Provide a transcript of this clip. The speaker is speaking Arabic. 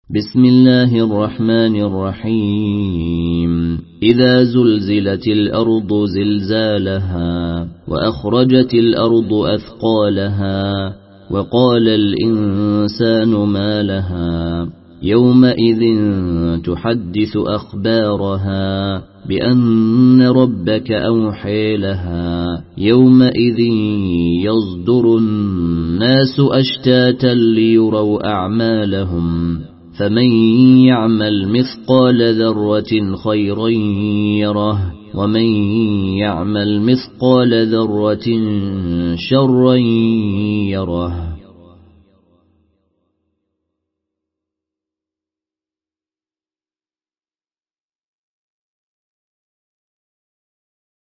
بسم الله الرحمن الرحيم إذا زلزلت الأرض زلزالها وأخرجت الأرض أثقالها وقال الإنسان ما لها يومئذ تحدث أخبارها بأن ربك أوحي لها يومئذ يصدر الناس أشتاتا ليروا أعمالهم فمن يعمل مثقال ذرة خيرا يره ومن يعمل مثقال ذرة شرا يره